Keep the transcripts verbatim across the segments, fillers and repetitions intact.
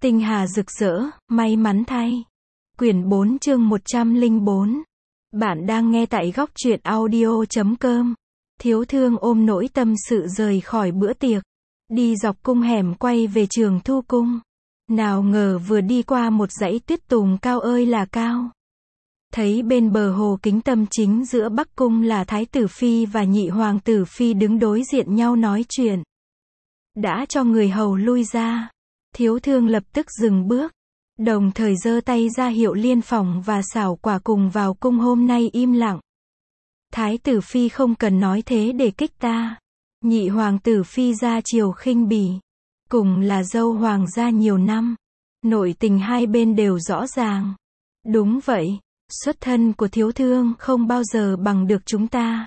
Tinh hà rực rỡ, may mắn thay. Quyển bốn chương một trăm lẻ bốn. Bạn đang nghe tại góc truyện audio chấm com. Thiếu thương ôm nỗi tâm sự rời khỏi bữa tiệc. Đi dọc cung hẻm quay về Trường Thu Cung. Nào ngờ vừa đi qua một dãy tuyết tùng cao ơi là cao. Thấy bên bờ hồ Kính Tâm chính giữa Bắc Cung là Thái tử Phi và Nhị Hoàng tử Phi đứng đối diện nhau nói chuyện. Đã cho người hầu lui ra. Thiếu thương lập tức dừng bước. Đồng thời giơ tay ra hiệu Liên Phỏng và Xảo Quả cùng vào cung hôm nay im lặng. Thái tử Phi không cần nói thế để kích ta. Nhị Hoàng tử Phi ra chiều khinh bỉ. Cùng là dâu hoàng gia nhiều năm. Nội tình hai bên đều rõ ràng. Đúng vậy, xuất thân của thiếu thương không bao giờ bằng được chúng ta.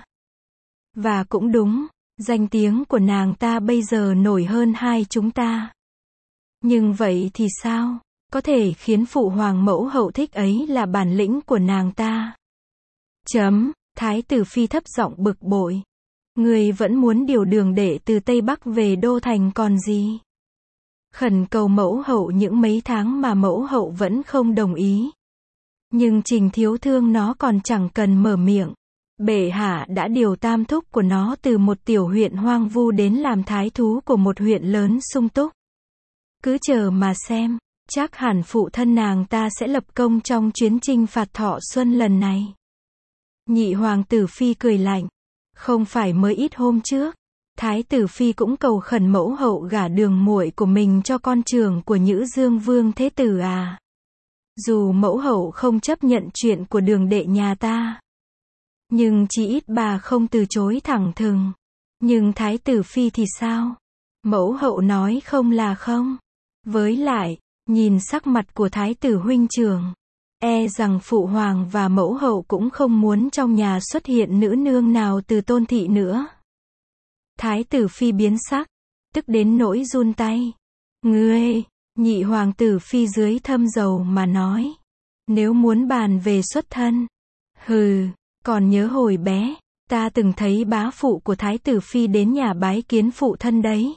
Và cũng đúng, danh tiếng của nàng ta bây giờ nổi hơn hai chúng ta. Nhưng vậy thì sao? Có thể khiến phụ hoàng mẫu hậu thích ấy là bản lĩnh của nàng ta. Chấm, Thái tử Phi thấp giọng bực bội. Người vẫn muốn điều đường đệ từ Tây Bắc về Đô Thành còn gì? Khẩn cầu mẫu hậu những mấy tháng mà mẫu hậu vẫn không đồng ý. Nhưng Trình thiếu thương nó còn chẳng cần mở miệng. Bệ hạ đã điều tam thúc của nó từ một tiểu huyện hoang vu đến làm thái thú của một huyện lớn sung túc. Cứ chờ mà xem, chắc hẳn phụ thân nàng ta sẽ lập công trong chuyến chinh phạt Thọ Xuân lần này. Nhị Hoàng tử Phi cười lạnh. Không phải mới ít hôm trước, Thái tử Phi cũng cầu khẩn mẫu hậu gả đường muội của mình cho con trưởng của Nhữ Dương Vương Thế Tử à. Dù mẫu hậu không chấp nhận chuyện của đường đệ nhà ta. Nhưng chỉ ít bà không từ chối thẳng thừng. Nhưng Thái tử Phi thì sao? Mẫu hậu nói không là không. Với lại, nhìn sắc mặt của Thái tử huynh trưởng, e rằng phụ hoàng và mẫu hậu cũng không muốn trong nhà xuất hiện nữ nương nào từ Tôn thị nữa. Thái tử Phi biến sắc, tức đến nỗi run tay. Ngươi, Nhị Hoàng tử Phi dưới thâm dầu mà nói. Nếu muốn bàn về xuất thân. Hừ, còn nhớ hồi bé, ta từng thấy bá phụ của Thái tử Phi đến nhà bái kiến phụ thân đấy.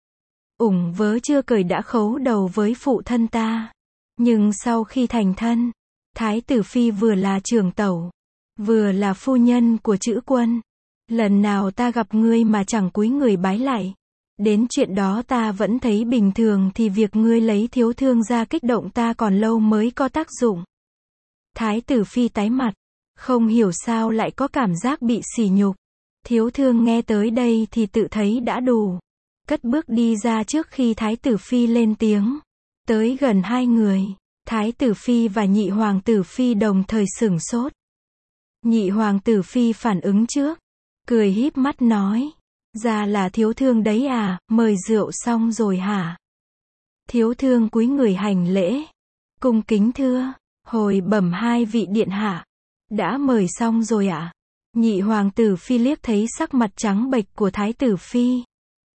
Ủng vớ chưa cởi đã khấu đầu với phụ thân ta. Nhưng sau khi thành thân, Thái tử Phi vừa là trưởng tẩu, vừa là phu nhân của Chữ Quân. Lần nào ta gặp ngươi mà chẳng cúi người bái lại. Đến chuyện đó ta vẫn thấy bình thường thì việc ngươi lấy thiếu thương ra kích động ta còn lâu mới có tác dụng. Thái tử Phi tái mặt, không hiểu sao lại có cảm giác bị sỉ nhục. Thiếu thương nghe tới đây thì tự thấy đã đủ. Cất bước đi ra trước khi Thái tử Phi lên tiếng. Tới gần hai người, Thái tử Phi và Nhị Hoàng tử Phi đồng thời sửng sốt. Nhị Hoàng tử Phi phản ứng trước, cười híp mắt nói. Ra là thiếu thương đấy à, mời rượu xong rồi hả? Thiếu thương cúi người hành lễ. Cung kính thưa, hồi bẩm hai vị điện hạ. Đã mời xong rồi ạ? À? Nhị Hoàng tử Phi liếc thấy sắc mặt trắng bệch của Thái tử Phi.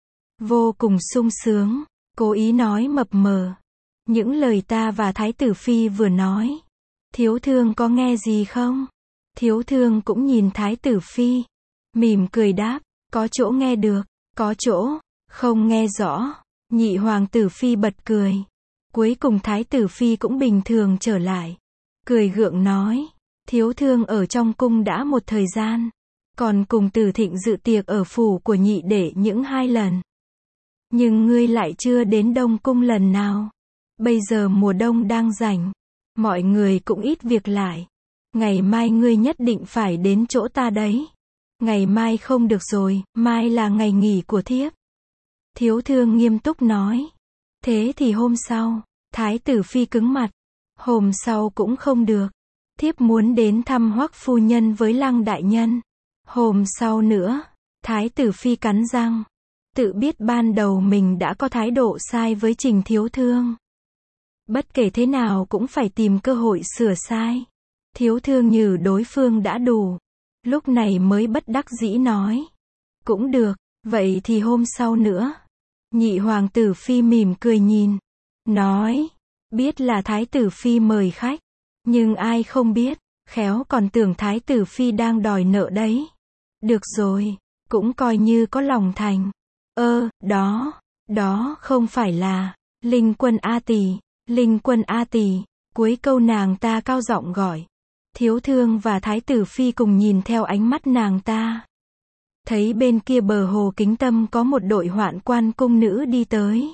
Vô cùng sung sướng, cố ý nói mập mờ. Những lời ta và Thái tử Phi vừa nói. Thiếu thương có nghe gì không? Thiếu thương cũng nhìn Thái tử Phi. Mỉm cười đáp, có chỗ nghe được, có chỗ, không nghe rõ. Nhị Hoàng tử Phi bật cười. Cuối cùng Thái tử Phi cũng bình thường trở lại. Cười gượng nói, thiếu thương ở trong cung đã một thời gian. Còn cùng Từ Thịnh dự tiệc ở phủ của nhị đệ những hai lần. Nhưng ngươi lại chưa đến Đông Cung lần nào. Bây giờ mùa đông đang rảnh. Mọi người cũng ít việc lại. Ngày mai ngươi nhất định phải đến chỗ ta đấy. Ngày mai không được rồi, mai là ngày nghỉ của thiếp. Thiếu thương nghiêm túc nói. Thế thì hôm sau, Thái tử Phi cứng mặt. Hôm sau cũng không được. Thiếp muốn đến thăm Hoắc phu nhân với Lăng đại nhân. Hôm sau nữa, Thái tử Phi cắn răng. Tự biết ban đầu mình đã có thái độ sai với Trình thiếu thương. Bất kể thế nào cũng phải tìm cơ hội sửa sai. Thiếu thương như đối phương đã đủ. Lúc này mới bất đắc dĩ nói. Cũng được, vậy thì hôm sau nữa. Nhị Hoàng tử Phi mỉm cười nhìn. Nói, biết là Thái tử Phi mời khách. Nhưng ai không biết, khéo còn tưởng Thái tử Phi đang đòi nợ đấy. Được rồi, cũng coi như có lòng thành. Ơ, đó, đó không phải là Linh Quân A tỷ, Linh Quân A tỷ, cuối câu nàng ta cao giọng gọi. Thiếu thương và Thái tử Phi cùng nhìn theo ánh mắt nàng ta. Thấy bên kia bờ hồ Kính Tâm có một đội hoạn quan cung nữ đi tới.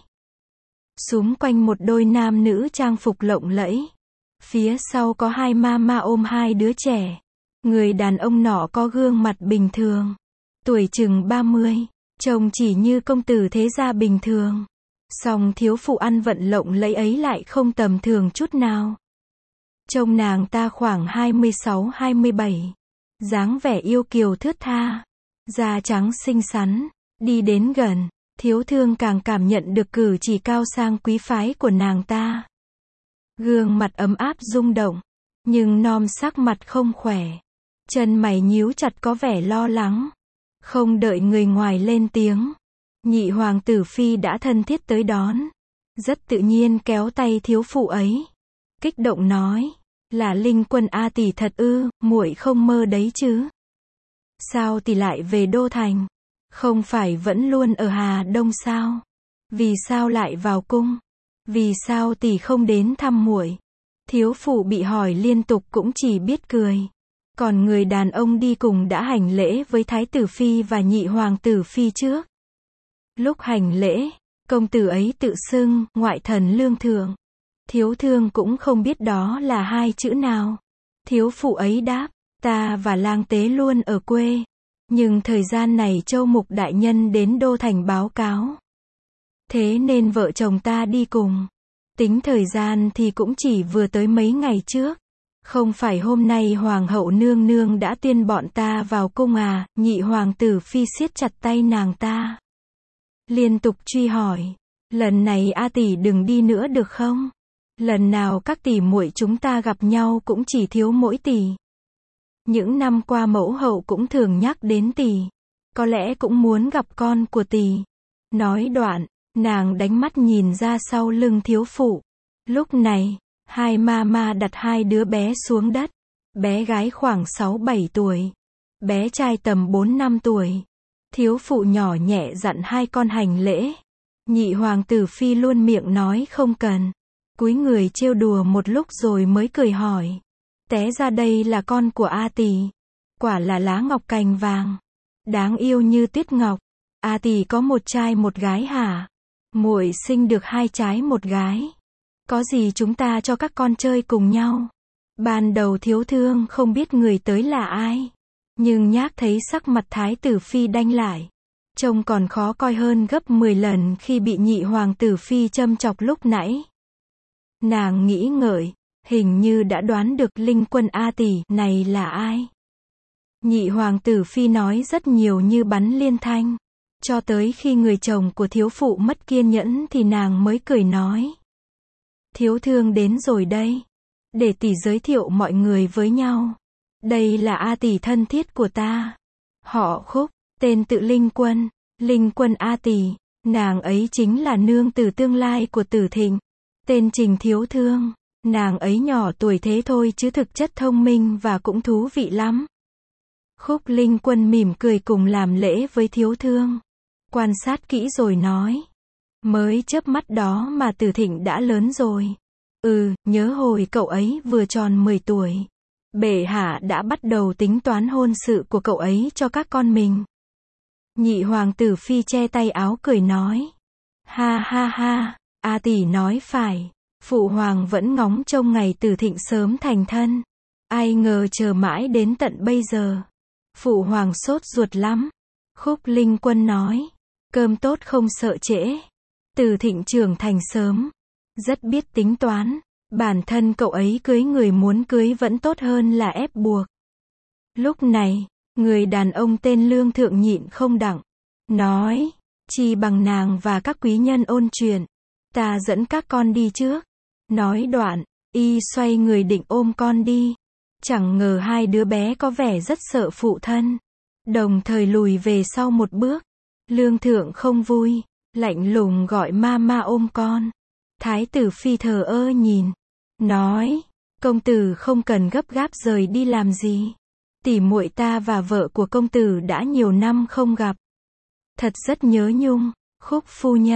Xúm quanh một đôi nam nữ trang phục lộng lẫy. Phía sau có hai ma ma ôm hai đứa trẻ. Người đàn ông nọ có gương mặt bình thường. Tuổi chừng ba mươi. Trông chỉ như công tử thế gia bình thường. Song thiếu phụ ăn vận lộng lẫy ấy lại không tầm thường chút nào. Trông nàng ta khoảng hai mươi sáu hai mươi bảy. Dáng vẻ yêu kiều thướt tha. Da trắng xinh xắn. Đi đến gần, thiếu thương càng cảm nhận được cử chỉ cao sang quý phái của nàng ta. Gương mặt ấm áp rung động. Nhưng non sắc mặt không khỏe. Chân mày nhíu chặt có vẻ lo lắng. Không đợi người ngoài lên tiếng. Nhị hoàng tử Phi đã thân thiết tới đón. Rất tự nhiên kéo tay thiếu phụ ấy. Kích động nói. Là Linh Quân A tỷ thật ư, muội không mơ đấy chứ. Sao tỷ lại về Đô Thành? Không phải vẫn luôn ở Hà Đông sao? Vì sao lại vào cung? Vì sao tỷ không đến thăm muội? Thiếu phụ bị hỏi liên tục cũng chỉ biết cười. Còn người đàn ông đi cùng đã hành lễ với Thái tử Phi và nhị hoàng tử Phi trước. Lúc hành lễ, công tử ấy tự xưng, ngoại thần lương thượng. Thiếu thương cũng không biết đó là hai chữ nào. Thiếu phụ ấy đáp, ta và lang tế luôn ở quê. Nhưng thời gian này Châu Mục đại nhân đến Đô Thành báo cáo. Thế nên vợ chồng ta đi cùng. Tính thời gian thì cũng chỉ vừa tới mấy ngày trước. Không phải hôm nay hoàng hậu nương nương đã tuyên bọn ta vào cung à? Nhị hoàng tử Phi siết chặt tay nàng ta. Liên tục truy hỏi. Lần này A tỷ đừng đi nữa được không? Lần nào các tỷ muội chúng ta gặp nhau cũng chỉ thiếu mỗi tỷ. Những năm qua mẫu hậu cũng thường nhắc đến tỷ. Có lẽ cũng muốn gặp con của tỷ. Nói đoạn, nàng đánh mắt nhìn ra sau lưng thiếu phụ. Lúc này, hai ma ma đặt hai đứa bé xuống đất. Bé gái khoảng sáu bảy tuổi. Bé trai tầm bốn năm tuổi. Thiếu phụ nhỏ nhẹ dặn hai con hành lễ. Nhị hoàng tử Phi luôn miệng nói không cần. Cúi người trêu đùa một lúc rồi mới cười hỏi. Té ra đây là con của A tỷ. Quả là lá ngọc cành vàng. Đáng yêu như tuyết ngọc. A tỷ có một trai một gái hả? Muội sinh được hai trái một gái. Có gì chúng ta cho các con chơi cùng nhau. Ban đầu thiếu thương không biết người tới là ai. Nhưng nhác thấy sắc mặt Thái tử Phi đanh lại. Trông còn khó coi hơn gấp mười lần khi bị nhị hoàng tử Phi châm chọc lúc nãy. Nàng nghĩ ngợi, hình như đã đoán được Linh Quân A tỷ này là ai. Nhị hoàng tử Phi nói rất nhiều như bắn liên thanh. Cho tới khi người chồng của thiếu phụ mất kiên nhẫn thì nàng mới cười nói. Thiếu thương đến rồi đây. Để tỷ giới thiệu mọi người với nhau. Đây là A tỷ thân thiết của ta. Họ Khúc, tên tự Linh Quân. Linh Quân A tỷ, nàng ấy chính là nương tử tương lai của Tử Thịnh. Tên Trình thiếu thương. Nàng ấy nhỏ tuổi thế thôi chứ thực chất thông minh và cũng thú vị lắm. Khúc Linh Quân mỉm cười cùng làm lễ với thiếu thương. Quan sát kỹ rồi nói. Mới chớp mắt đó mà Tử Thịnh đã lớn rồi. Ừ, nhớ hồi cậu ấy vừa tròn mười tuổi. Bệ hạ đã bắt đầu tính toán hôn sự của cậu ấy cho các con mình. Nhị hoàng tử Phi che tay áo cười nói. Ha ha ha, A tỷ nói phải. Phụ hoàng vẫn ngóng trông ngày Tử Thịnh sớm thành thân. Ai ngờ chờ mãi đến tận bây giờ. Phụ hoàng sốt ruột lắm. Khúc Linh Quân nói. Cơm tốt không sợ trễ. Tử Thịnh trưởng thành sớm. Rất biết tính toán. Bản thân cậu ấy cưới người muốn cưới vẫn tốt hơn là ép buộc. Lúc này, người đàn ông tên Lương Thượng nhịn không đặng. Nói. Chi bằng nàng và các quý nhân ôn chuyện. Ta dẫn các con đi trước. Nói đoạn, y xoay người định ôm con đi. Chẳng ngờ hai đứa bé có vẻ rất sợ phụ thân. Đồng thời lùi về sau một bước. Lương Thượng không vui. Lạnh lùng gọi ma ma ôm con. Thái tử Phi thờ ơ nhìn. Nói. Công tử không cần gấp gáp rời đi làm gì. Tỷ muội ta và vợ của công tử đã nhiều năm không gặp. Thật rất nhớ nhung. Khúc phu nhân.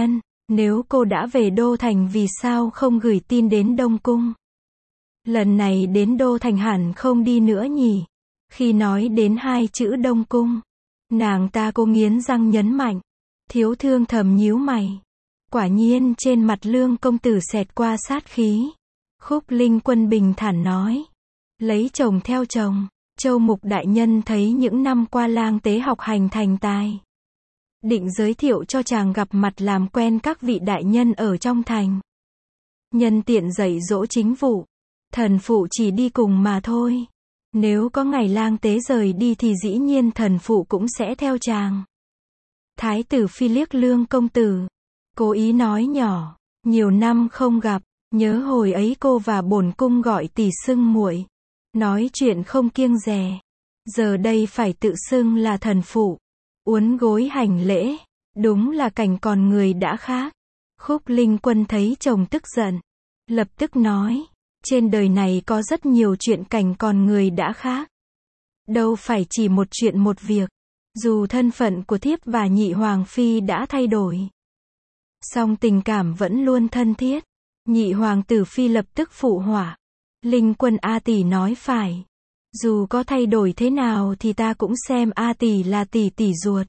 Nếu cô đã về Đô Thành vì sao không gửi tin đến Đông Cung? Lần này đến Đô Thành hẳn không đi nữa nhỉ? Khi nói đến hai chữ Đông Cung, nàng ta cố nghiến răng nhấn mạnh. Thiếu Thương thầm nhíu mày. Quả nhiên trên mặt Lương công tử xẹt qua sát khí. Khúc Linh Quân bình thản nói. Lấy chồng theo chồng, Châu Mục đại nhân thấy những năm qua lang tế học hành thành tài. Định giới thiệu cho chàng gặp mặt làm quen các vị đại nhân ở trong thành. Nhân tiện dạy dỗ chính vụ. Thần phụ chỉ đi cùng mà thôi. Nếu có ngày lang tế rời đi thì dĩ nhiên thần phụ cũng sẽ theo chàng. Thái tử Phi liếc Lương công tử, cố ý nói nhỏ, nhiều năm không gặp, nhớ hồi ấy cô và bổn cung gọi tỷ xưng muội, nói chuyện không kiêng dè. Giờ đây phải tự xưng là thần phụ, uốn gối hành lễ, đúng là cảnh còn người đã khác. Khúc Linh Quân thấy chồng tức giận, lập tức nói, trên đời này có rất nhiều chuyện cảnh còn người đã khác. Đâu phải chỉ một chuyện một việc. Dù thân phận của thiếp và nhị hoàng phi đã thay đổi, song tình cảm vẫn luôn thân thiết. Nhị hoàng tử phi lập tức phụ họa. Linh Quân A tỷ nói phải. Dù có thay đổi thế nào thì ta cũng xem A tỷ là tỷ tỷ ruột.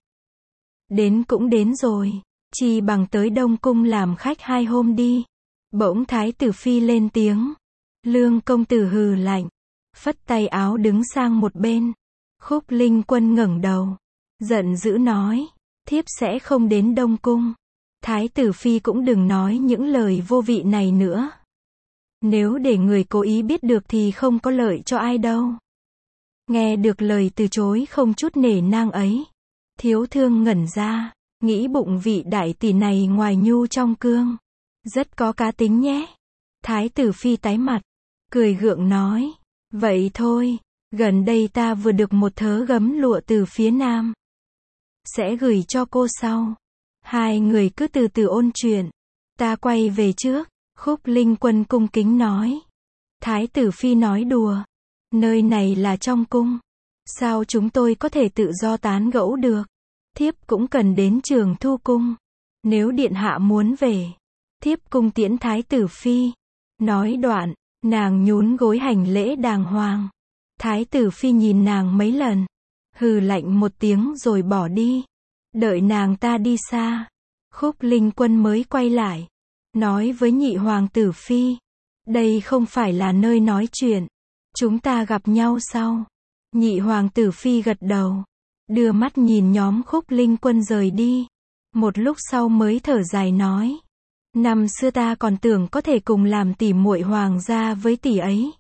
Đến cũng đến rồi, chi bằng tới Đông Cung làm khách hai hôm đi. Bỗng Thái tử Phi lên tiếng. Lương công tử hừ lạnh, phất tay áo đứng sang một bên. Khúc Linh Quân ngẩng đầu, giận dữ nói, thiếp sẽ không đến Đông Cung. Thái tử Phi cũng đừng nói những lời vô vị này nữa. Nếu để người cố ý biết được thì không có lợi cho ai đâu. Nghe được lời từ chối không chút nể nang ấy, Thiếu Thương ngẩn ra, nghĩ bụng vị đại tỷ này ngoài nhu trong cương, rất có cá tính nhé. Thái tử Phi tái mặt, cười gượng nói, vậy thôi, gần đây ta vừa được một thớ gấm lụa từ phía Nam. Sẽ gửi cho cô sau. Hai người cứ từ từ ôn chuyện. Ta quay về trước. Khúc Linh Quân cung kính nói. Thái tử Phi nói đùa. Nơi này là trong cung. Sao chúng tôi có thể tự do tán gẫu được? Thiếp cũng cần đến Trường Thu Cung. Nếu điện hạ muốn về, thiếp cung tiễn Thái tử Phi. Nói đoạn, nàng nhún gối hành lễ đàng hoàng. Thái tử Phi nhìn nàng mấy lần, hừ lạnh một tiếng rồi bỏ đi. Đợi nàng ta đi xa, Khúc Linh Quân mới quay lại, nói với nhị hoàng tử Phi, đây không phải là nơi nói chuyện, chúng ta gặp nhau sau. Nhị hoàng tử Phi gật đầu, đưa mắt nhìn nhóm Khúc Linh Quân rời đi. Một lúc sau mới thở dài nói, năm xưa ta còn tưởng có thể cùng làm tỉ muội hoàng gia với tỷ ấy.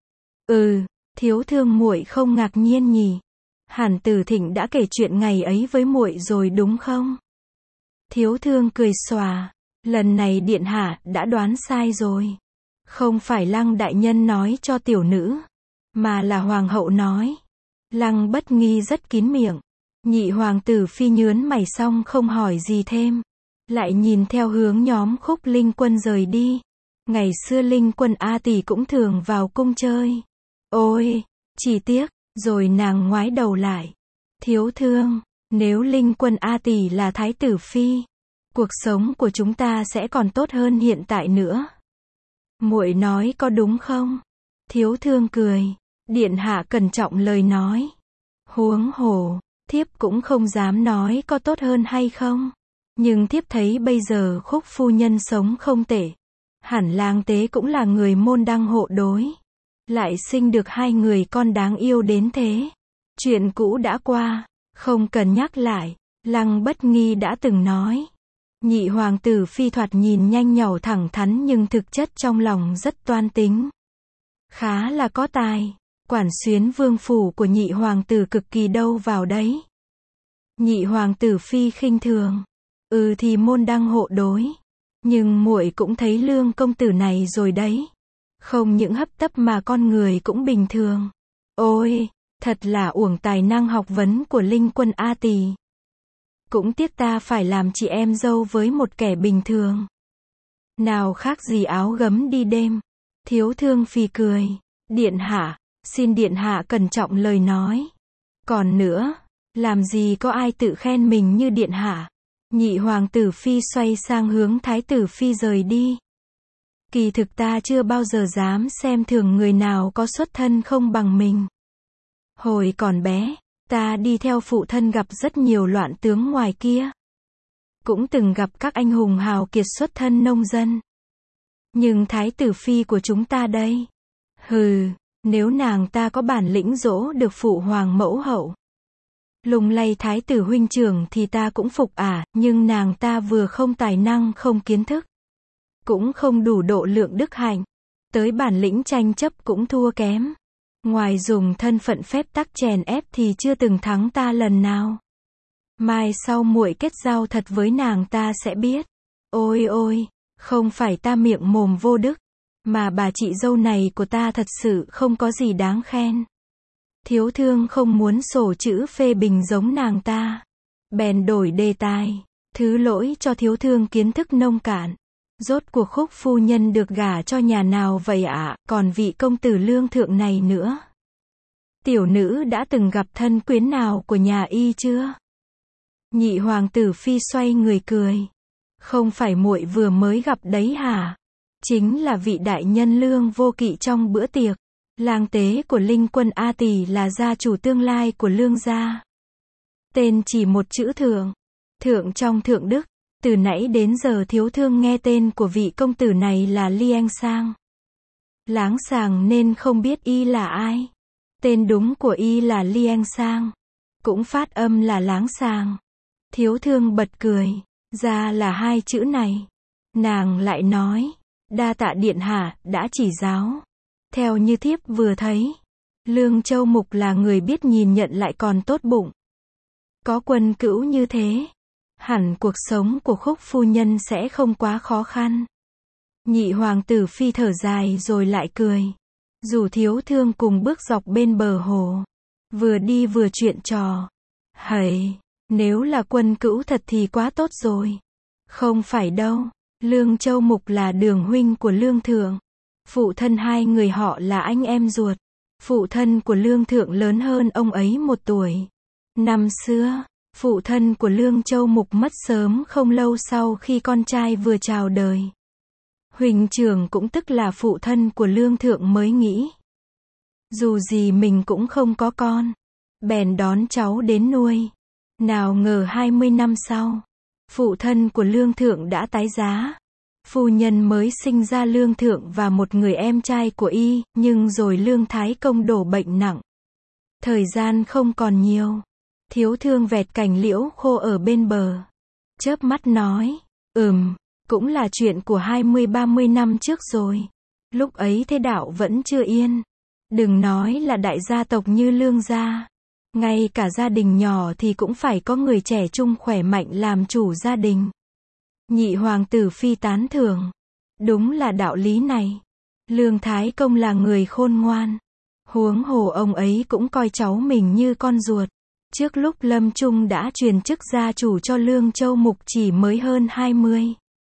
Ừ, Thiếu Thương muội không ngạc nhiên nhỉ? Hàn Tử Thịnh đã kể chuyện ngày ấy với muội rồi đúng không? Thiếu Thương cười xòa, lần này điện hạ đã đoán sai rồi. Không phải Lăng đại nhân nói cho tiểu nữ, mà là hoàng hậu nói. Lăng Bất Nghi rất kín miệng. Nhị hoàng tử Phi nhớn mày xong không hỏi gì thêm, lại nhìn theo hướng nhóm Khúc Linh Quân rời đi. Ngày xưa Linh Quân A tỷ cũng thường vào cung chơi. Ôi, chỉ tiếc, rồi nàng ngoái đầu lại. Thiếu Thương, nếu Linh Quân A tỷ là Thái tử Phi, cuộc sống của chúng ta sẽ còn tốt hơn hiện tại nữa. Muội nói có đúng không? Thiếu Thương cười, điện hạ cẩn trọng lời nói. Huống hồ, thiếp cũng không dám nói có tốt hơn hay không. Nhưng thiếp thấy bây giờ Khúc phu nhân sống không tệ. Hẳn lang tế cũng là người môn đăng hộ đối. Lại sinh được hai người con đáng yêu đến thế. Chuyện cũ đã qua, không cần nhắc lại. Lăng Bất Nghi đã từng nói. Nhị hoàng tử Phi thoạt nhìn nhanh nhảu thẳng thắn nhưng thực chất trong lòng rất toan tính. Khá là có tài. Quản xuyến vương phủ của nhị hoàng tử cực kỳ đâu vào đấy. Nhị hoàng tử Phi khinh thường. Ừ thì môn đăng hộ đối. Nhưng muội cũng thấy Lương công tử này rồi đấy. Không những hấp tấp mà con người cũng bình thường. Ôi, thật là uổng tài năng học vấn của Linh Quân A tỷ. Cũng tiếc ta phải làm chị em dâu với một kẻ bình thường. Nào khác gì áo gấm đi đêm. Thiếu Thương Phi cười. Điện hạ, xin điện hạ cẩn trọng lời nói. Còn nữa, làm gì có ai tự khen mình như điện hạ. Nhị hoàng tử phi xoay sang hướng thái tử phi rời đi. Kỳ thực ta chưa bao giờ dám xem thường người nào có xuất thân không bằng mình. Hồi còn bé, ta đi theo phụ thân gặp rất nhiều loạn tướng ngoài kia. Cũng từng gặp các anh hùng hào kiệt xuất thân nông dân. Nhưng thái tử phi của chúng ta đây. Hừ, nếu nàng ta có bản lĩnh dỗ được phụ hoàng mẫu hậu. Lung lay thái tử huynh trưởng thì ta cũng phục ả, nhưng nàng ta vừa không tài năng không kiến thức. Cũng không đủ độ lượng đức hạnh. Tới bản lĩnh tranh chấp cũng thua kém. Ngoài dùng thân phận phép tắc chèn ép thì chưa từng thắng ta lần nào. Mai sau muội kết giao thật với nàng ta sẽ biết. Ôi ôi, không phải ta miệng mồm vô đức, mà bà chị dâu này của ta thật sự không có gì đáng khen. Thiếu thương không muốn sổ chữ phê bình giống nàng ta. Bèn đổi đề tài. Thứ lỗi cho thiếu thương kiến thức nông cạn. Rốt cuộc Khúc phu nhân được gả cho nhà nào vậy ạ, à? Còn vị công tử lương thượng này nữa. Tiểu nữ đã từng gặp thân quyến nào của nhà y chưa? Nhị hoàng tử phi xoay người cười. Không phải muội vừa mới gặp đấy hả? Chính là vị đại nhân Lương Vô Kỵ trong bữa tiệc. Lang tế của Linh Quân A Tỳ là gia chủ tương lai của Lương gia. Tên chỉ một chữ thượng. Thượng trong thượng đức. Từ nãy đến giờ thiếu thương nghe tên của vị công tử này là Liêng Sang. Láng sàng nên không biết y là ai. Tên đúng của y là Liêng Sang. Cũng phát âm là Láng sàng. Thiếu thương bật cười. Ra là hai chữ này. Nàng lại nói. Đa tạ điện hạ, đã chỉ giáo. Theo như thiếp vừa thấy. Lương Châu Mục là người biết nhìn nhận lại còn tốt bụng. Có quân cữu như thế. Hẳn cuộc sống của Khúc phu nhân sẽ không quá khó khăn. Nhị hoàng tử phi thở dài rồi lại cười. Dù thiếu thương cùng bước dọc bên bờ hồ. Vừa đi vừa chuyện trò. Hầy, nếu là quân cữu thật thì quá tốt rồi. Không phải đâu. Lương Châu Mục là đường huynh của Lương Thượng. Phụ thân hai người họ là anh em ruột. Phụ thân của Lương Thượng lớn hơn ông ấy một tuổi. Năm xưa, phụ thân của Lương Châu Mục mất sớm không lâu sau khi con trai vừa chào đời. Huỳnh trưởng cũng tức là phụ thân của Lương Thượng mới nghĩ. Dù gì mình cũng không có con. Bèn đón cháu đến nuôi. Nào ngờ hai mươi năm sau. Phụ thân của Lương Thượng đã tái giá. Phu nhân mới sinh ra Lương Thượng và một người em trai của y, nhưng rồi Lương Thái Công đổ bệnh nặng. Thời gian không còn nhiều. Thiếu thương vẹt cành liễu khô ở bên bờ. Chớp mắt nói, ừm, cũng là chuyện của hai mươi ba mươi năm trước rồi. Lúc ấy thế đạo vẫn chưa yên. Đừng nói là đại gia tộc như Lương gia. Ngay cả gia đình nhỏ thì cũng phải có người trẻ trung khỏe mạnh làm chủ gia đình. Nhị hoàng tử phi tán thưởng. Đúng là đạo lý này. Lương Thái Công là người khôn ngoan. Huống hồ ông ấy cũng coi cháu mình như con ruột. Trước lúc lâm chung đã truyền chức gia chủ cho Lương Châu Mục chỉ mới hơn hai mươi.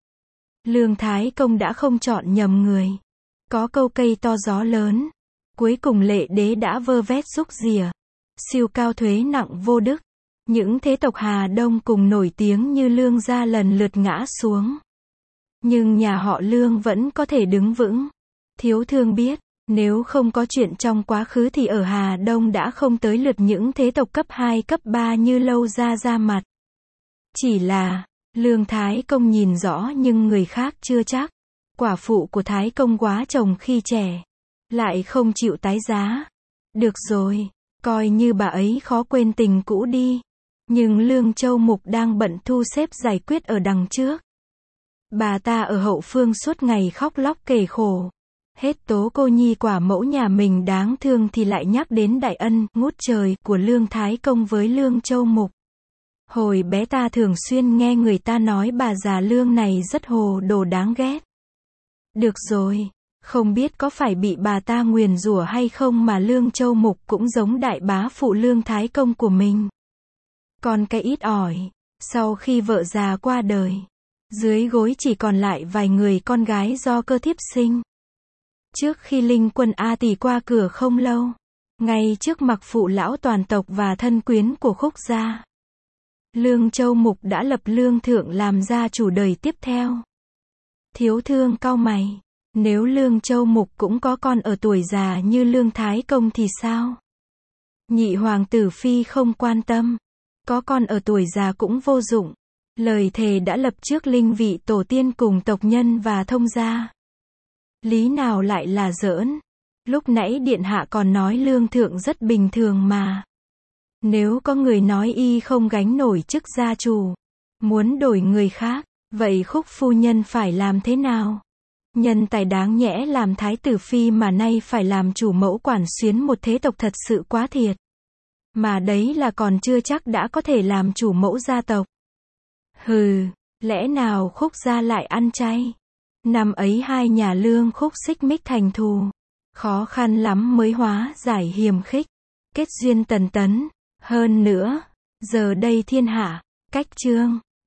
Lương Thái Công đã không chọn nhầm người. Có câu cây to gió lớn. Cuối cùng lệ đế đã vơ vét rúc rỉa. Siêu cao thuế nặng vô đức. Những thế tộc Hà Đông cùng nổi tiếng như Lương gia lần lượt ngã xuống. Nhưng nhà họ Lương vẫn có thể đứng vững. Thiếu thương biết, nếu không có chuyện trong quá khứ thì ở Hà Đông đã không tới lượt những thế tộc cấp hai cấp ba như Lâu gia ra mặt. Chỉ là, Lương Thái Công nhìn rõ nhưng người khác chưa chắc. Quả phụ của Thái Công quá chồng khi trẻ. Lại không chịu tái giá. Được rồi, coi như bà ấy khó quên tình cũ đi. Nhưng Lương Châu Mục đang bận thu xếp giải quyết ở đằng trước. Bà ta ở hậu phương suốt ngày khóc lóc kể khổ. Hết tố cô nhi quả mẫu nhà mình đáng thương thì lại nhắc đến đại ân, ngút trời, của Lương Thái Công với Lương Châu Mục. Hồi bé ta thường xuyên nghe người ta nói bà già Lương này rất hồ đồ đáng ghét. Được rồi, không biết có phải bị bà ta nguyền rủa hay không mà Lương Châu Mục cũng giống đại bá phụ Lương Thái Công của mình. Còn cái ít ỏi, sau khi vợ già qua đời, dưới gối chỉ còn lại vài người con gái do cơ thiếp sinh. Trước khi Linh Quân A Tỳ qua cửa không lâu, ngay trước mặt phụ lão toàn tộc và thân quyến của Khúc gia, Lương Châu Mục đã lập Lương Thượng làm gia chủ đời tiếp theo. Thiếu Thương cau mày, nếu Lương Châu Mục cũng có con ở tuổi già như Lương Thái Công thì sao? Nhị hoàng tử phi không quan tâm, có con ở tuổi già cũng vô dụng. Lời thề đã lập trước linh vị tổ tiên cùng tộc nhân và thông gia. Lý nào lại là giỡn? Lúc nãy điện hạ còn nói Lương Thượng rất bình thường mà. Nếu có người nói y không gánh nổi chức gia chủ, muốn đổi người khác, vậy Khúc phu nhân phải làm thế nào? Nhân tài đáng nhẽ làm thái tử phi mà nay phải làm chủ mẫu quản xuyến một thế tộc thật sự quá thiệt. Mà đấy là còn chưa chắc đã có thể làm chủ mẫu gia tộc. Hừ, lẽ nào Khúc gia lại ăn chay? Năm ấy hai nhà Lương Khúc xích mích thành thù, khó khăn lắm mới hóa giải hiềm khích, kết duyên tần tấn. Hơn nữa, giờ đây thiên hạ, cách trương,